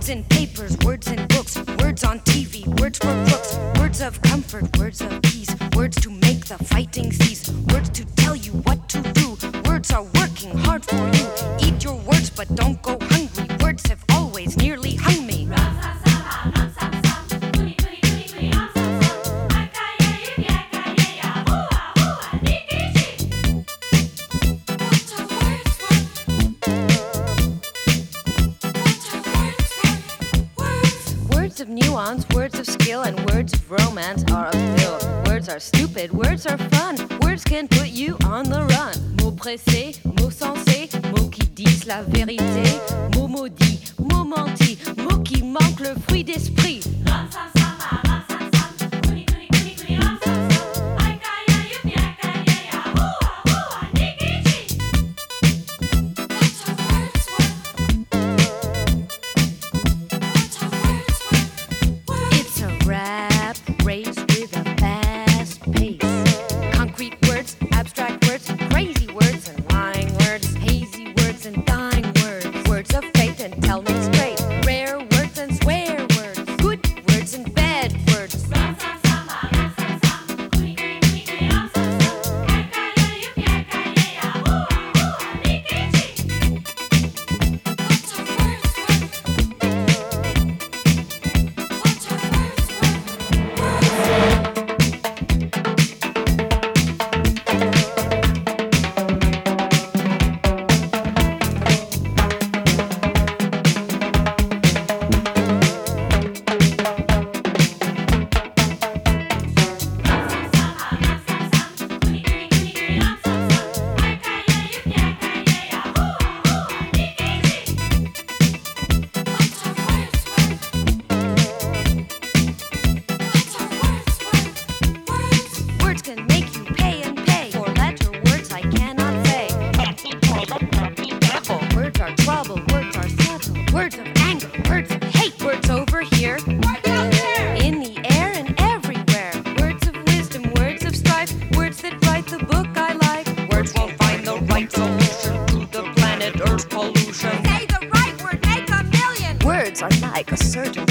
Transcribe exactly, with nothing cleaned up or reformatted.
Words in papers, words in books, words on T V, words for crooks, words of comfort, words of peace, words to make the fighting cease, words to tell you what to do. Words are working hard for you. Eat your words, but don't go hungry. Words have always nearly hung me. Words of nuance, words of skill, and words of romance are a pill. Words are stupid, words are fun. Words can put you on the run. Mots pressés, mots sensés, mots qui disent la vérité. Mots maudits, mots mentis, mots qui manquent le fruit d'esprit. Words are like a certain